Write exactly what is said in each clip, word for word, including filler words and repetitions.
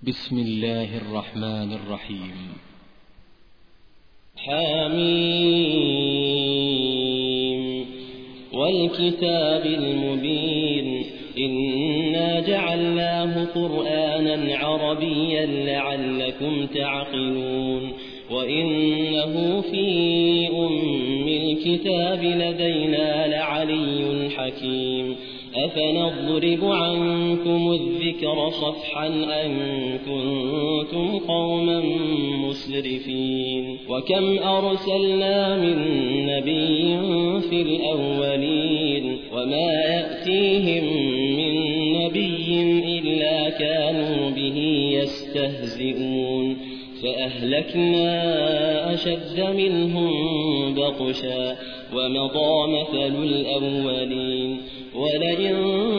بسم الله الرحمن الرحيم. حميم والكتاب المبين إنا جعلناه قرآنا عربيا لعلكم تعقلون وإنه في أم الكتاب لدينا لعلي حكيم أفنضرب عنكم الذكر صفحا أن كنتم قوما مسرفين وكم أرسلنا من نبي في الأولين وما يأتيهم من نبي إلا كانوا به يستهزئون فأهلكنا أشد منهم بطشا ومضى مثل الأولين ولئن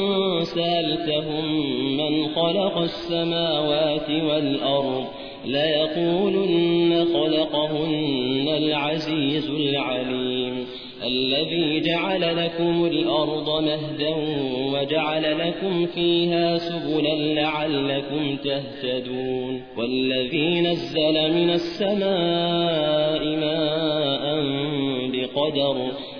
سألتهم من خلق السماوات والأرض ليقولن خلقهن العزيز العليم الذي جعل لكم الأرض مهدا وجعل لكم فيها سبلا لعلكم تهتدون والذي نزل من السماء ماء بقدر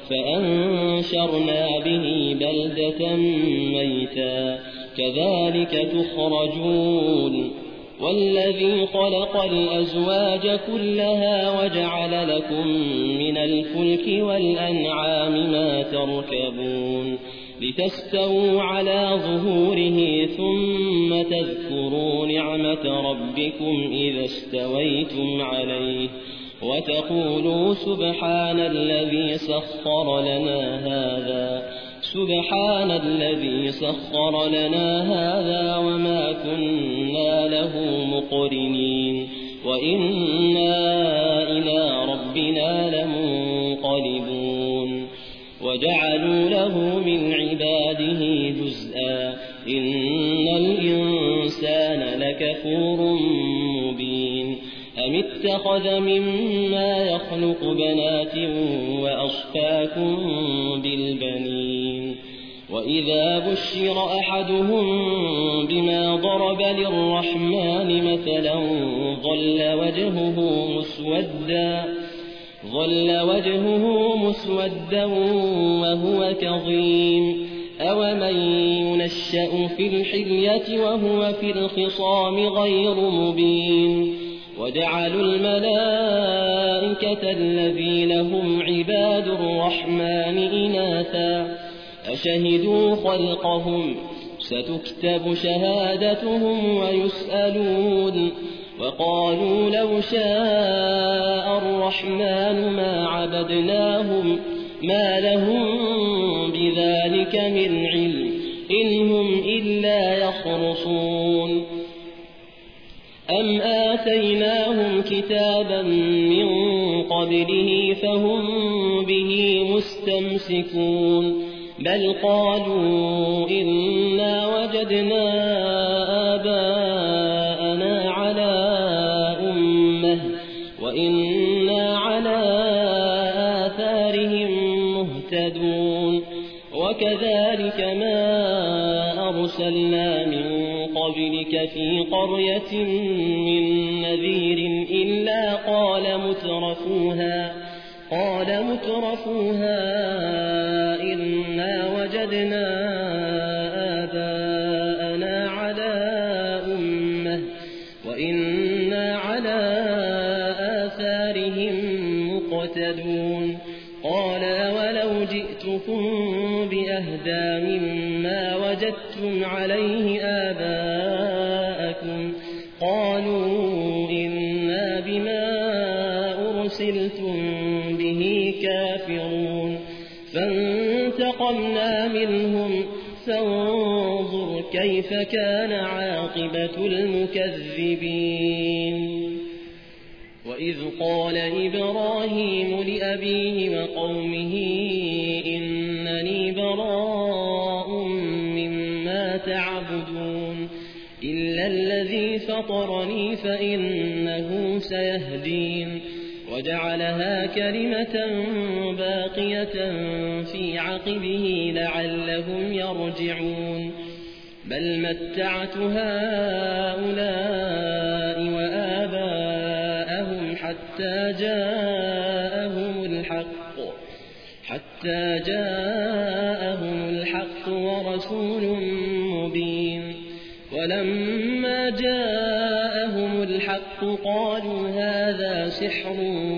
فأنشرنا به بلدة ميتا كذلك تخرجون والذي خلق الأزواج كلها وجعل لكم من الفلك والأنعام ما تركبون لتستووا على ظهوره ثم تذكروا نعمة ربكم إذا استويتم عليه وتقولوا سبحان الذي سخر لنا هذا سبحان الذي سخر لنا هذا وما كنا له مقرنين وإنا إلى ربنا لمنقلبون وجعلوا له من عباده جزءا إن الإنسان لكفور مبين أم اتخذ مما يخلق بنات وأصفاكم بالبنين وإذا بشر أحدهم بما ضرب للرحمن مثلا ظل وجهه مسودا ظل وجهه مسودا وهو كظيم أومن ينشأ في الحلية وهو في الخصام غير مبين وجعلوا الملائكة الذين هم عباد الرحمن إناثا أشهدوا خلقهم ستكتب شهادتهم ويسألون وقالوا لو شاء الرحمن ما عبدناهم ما لهم بذلك من علم إن هم إلا يخرصون أم آتيناهم كتابا من قبله فهم به مستمسكون بل قالوا إنا وجدنا آباءنا على أمة وإنا على آثارهم مهتدون وكذلك ما أرسلنا من قبلك في قرية من نذير إلا قال مترفوها قال مترفوها إنا وجدنا آباءنا على أمة وإنا على آثارهم مقتدون قال ولو جئتكم بأهدى مما وجدتم عليه آباءكم قالوا إنا بما أرسلتم به كافرون فانتقمنا منهم فانظر كيف كان عاقبة المكذبين وإذ قال إبراهيم لأبيه وقومه إنني براء مما تعبدون إلا الذي فطرني فإنه سيهدين وجعلها كلمة باقية في عقبه لعلهم يرجعون بل متعت هؤلاء حتى جاءهم الحق ورسول مبين ولما جاءهم الحق قالوا هذا سحر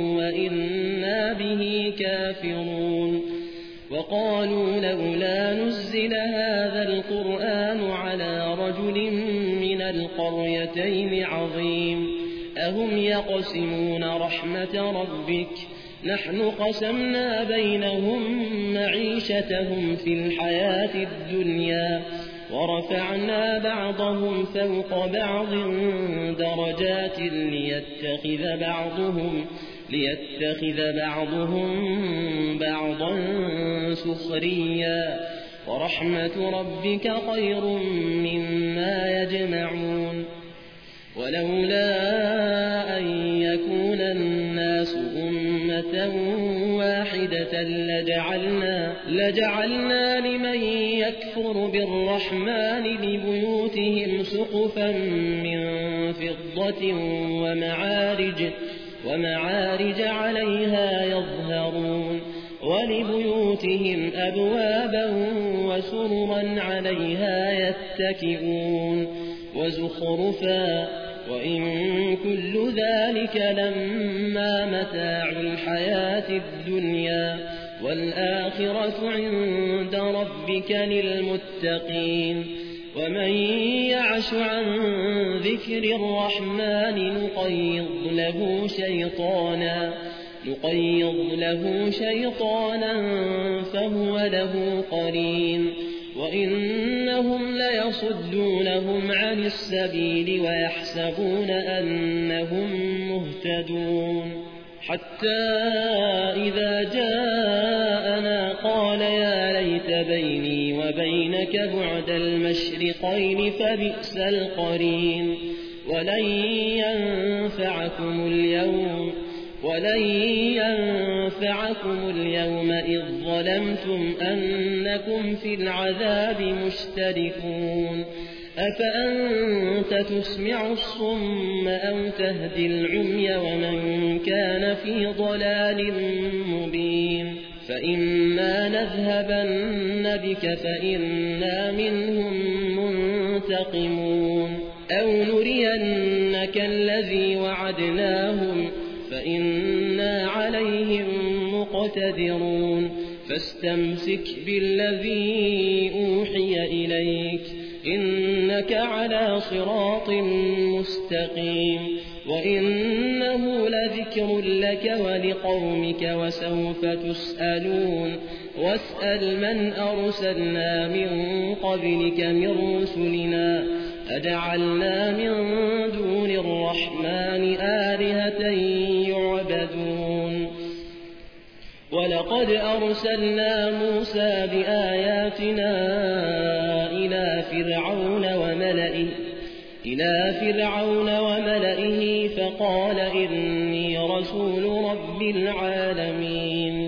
وإنا به كافرون وقالوا لولا نزل هذا القرآن على رجل من القريتين عظيم أهم يقسمون رحمة ربك نحن قسمنا بينهم معيشتهم في الحياة الدنيا ورفعنا بعضهم فوق بعض درجات ليتخذ بعضهم ليتخذ بعضهم بعضا سخريا ورحمة ربك خير مما يجمعون ولولا أن يكون الناس أمة واحدة لجعلنا, لجعلنا لمن يكفر بالرحمن لبيوتهم سقفا من فضة ومعارج, ومعارج عليها يظهرون ولبيوتهم أبوابا وسررا عليها يتكئون وزخرفا وإن كل ذلك لما متاع الحياة الدنيا والآخرة عند ربك للمتقين ومن يعش عن ذكر الرحمن نقيض له شيطانا نقيض له شيطانا فهو له قرين وإنهم ليصدونهم عن السبيل ويحسبون أنهم مهتدون حتى إذا جاءنا قال يا ليت بيني وبينك بعد المشرقين فبئس القرين ولن ينفعكم اليوم ولن ينفعكم اليوم إذ ظلمتم أنكم في العذاب مشتركون أفأنت تسمع الصم أو تهدي العمي ومن كان في ضلال مبين فإما نذهبن بك فإنا منهم منتقمون أو نرينك الذي وعدناهم فإنا عليهم مقتدرون فاستمسك بالذي أوحي إليك إنك على صراط مستقيم وإنه لذكر لك ولقومك وسوف تسألون واسأل من أرسلنا من قبلك من رسلنا أجعلنا من دون الرحمن آلهة يعبدون ولقد أرسلنا موسى بآياتنا إلى فرعون وملئه إلى فرعون وملئه فقال إني رسول رب العالمين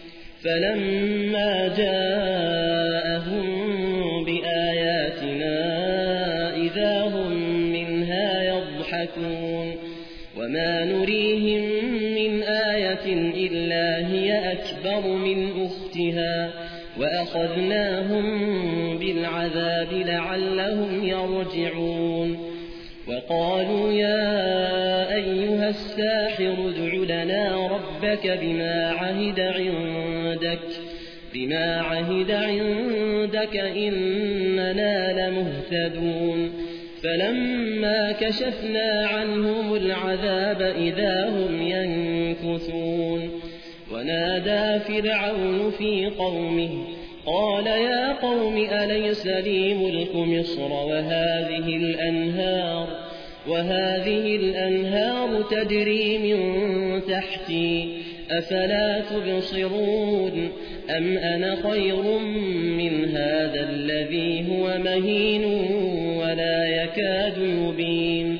فلما جاءهم بآياتنا إذا هم منها يضحكون وما نريهم من آية إلا هي أكبر من أختها وأخذناهم بالعذاب لعلهم يرجعون وقالوا يا أيها الساحر ادع لنا ربك بما عهد عندك بما عهد عندك إننا لمهتدون فلما كشفنا عنهم العذاب إذا هم ينكثون ونادى فرعون في قومه قال يا قوم أليس لي ملك مصر وهذه الأنهار وهذه الأنهار تجري من تحتي أفلا تبصرون أم أنا خير من هذا الذي هو مهين ولا يكاد يبين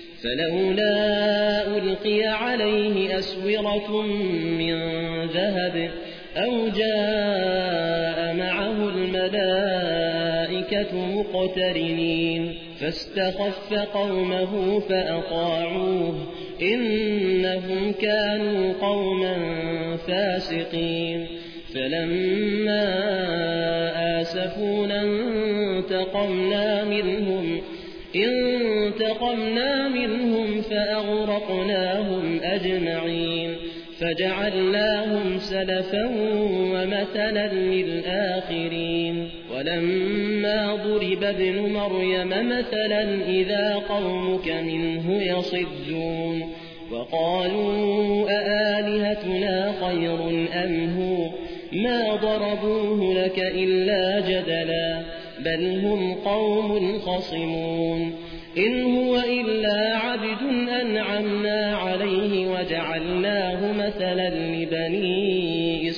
فلولا ألقي عليه أسورة من ذهب أو جاء معه الملائكة مقترنين فاستخف قومه فأطاعوه إنهم كانوا قوما فاسقين فلما آسفونا انتقمنا منهم انتقمنا منهم فأغرقناهم أجمعين فجعلناهم سلفا ومثلا للآخرين ولما ضرب ابن مريم مثلا إذا قومك منه يصدون وقالوا أآلهتنا خير أم هو ما ضربوه لك إلا جدلا بل هم قوم خصمون إن هو إلا عبد أنعمنا عليه وجعلناه مثلا لبني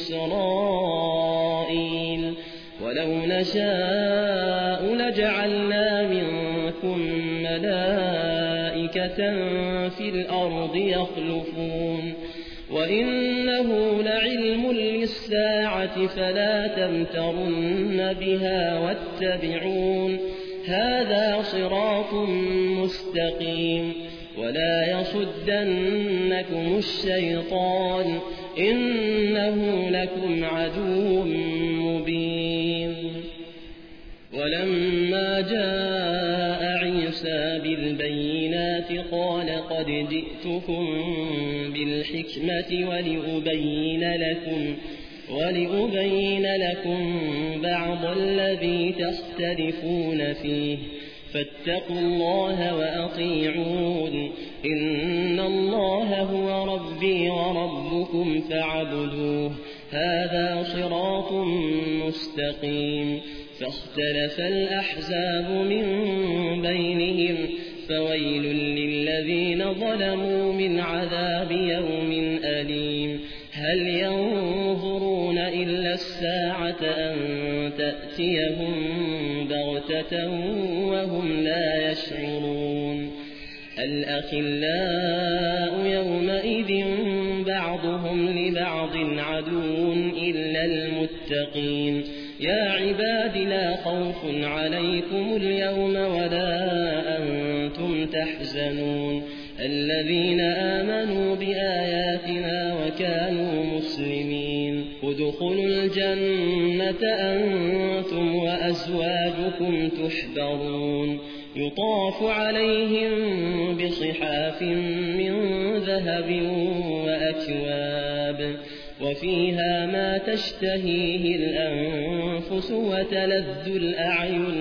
إسرائيل ولو نشاء لجعلنا منكم ملائكة في الأرض يخلفون وإنه لعلم للساعة فلا تمترن بها واتبعون هذا صراط مستقيم ولا يصدنكم الشيطان إنه لكم عدو مبين ولما جاء عيسى بالبينات قال قد جئتكم بالحكمة ولأبين لكم ولأبين لكم بعض الذي تختلفون فيه فاتقوا الله وأطيعون إن الله هو ربي وربكم فاعبدوه هذا صراط مستقيم فاختلف الأحزاب من بينهم فويل للذين ظلموا من عذاب يوم أليم هل ينظرون إلا الساعة أن تأتيهم بغتة وهم لا يشعرون الأخلاء يومئذ بعضهم لبعض عدو إلا المتقين يا عباد لا خوف عليكم اليوم ولا أنتم تحزنون الذين آمنوا بآياتنا وكانوا مسلمين ادخلوا الجنة أنتم وأزواجكم تحبرون يطاف عليهم بصحاف من ذهب وأكواب وفيها ما تشتهيه الأنفس وتلذ الأعين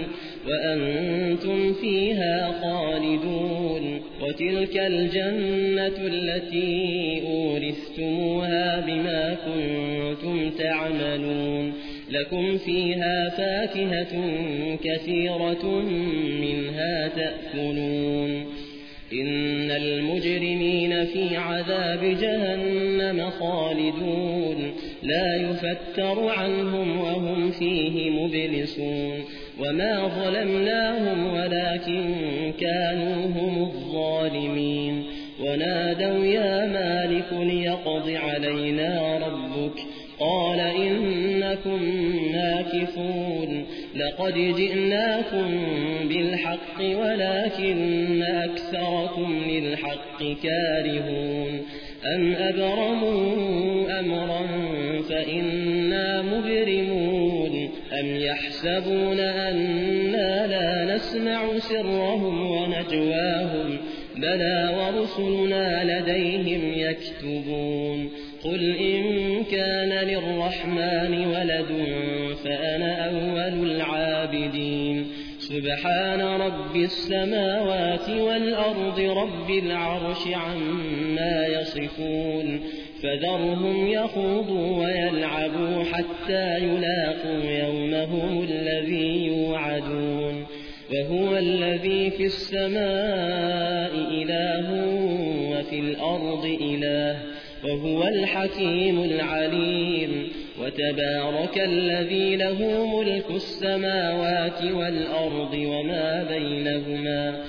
وأنتم فيها خالدون وتلك الجنة التي أورثتموها بما كنتم تعملون لكم فيها فاكهة كثيرة منها تأكلون إن المجرمين في عذاب جهنم خالدون لا يفتر عنهم وهم فيه مبلسون وما ظلمناهم ولكن كانوا هم الظالمين ونادوا يا مالك ليقض علينا ربك قال إنكم ماكثون لقد جئناكم بالحق ولكن أكثركم للحق كارهون أم أبرموا أمرا فإنا مبرمون أم يحسبون أنا لا نسمع سرهم ونجواهم بلى ورسلنا لديهم يكتبون قل إن كان للرحمن ولد فأنا أول العابدين سبحان رب السماوات والأرض رب العرش عما يصفون فذرهم يخوضوا ويلعبوا حتى يلاقوا يومهم الذي يوعدون وهو الذي في السماء إله وفي الأرض إله وهو الحكيم العليم وتبارك الذي له ملك السماوات والأرض وما بينهما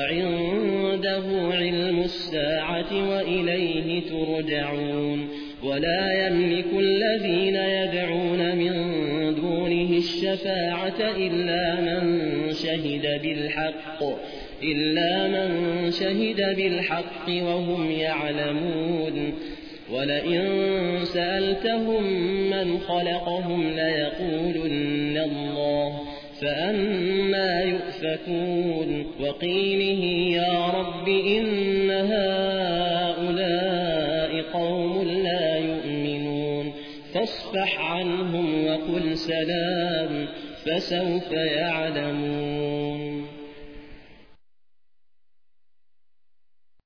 وعنده علم الساعة وإليه ترجعون ولا يملك الذين يدعون من دونه الشفاعة إلا من شهد بالحق إلا من شهد بالحق وهم يعلمون ولئن سألتهم من خلقهم ليقولن الله فأنى يؤفكون وقيله يا رب إن هؤلاء قوم لا يؤمنون فاصفح عنهم وقل سلام فسوف يعلمون.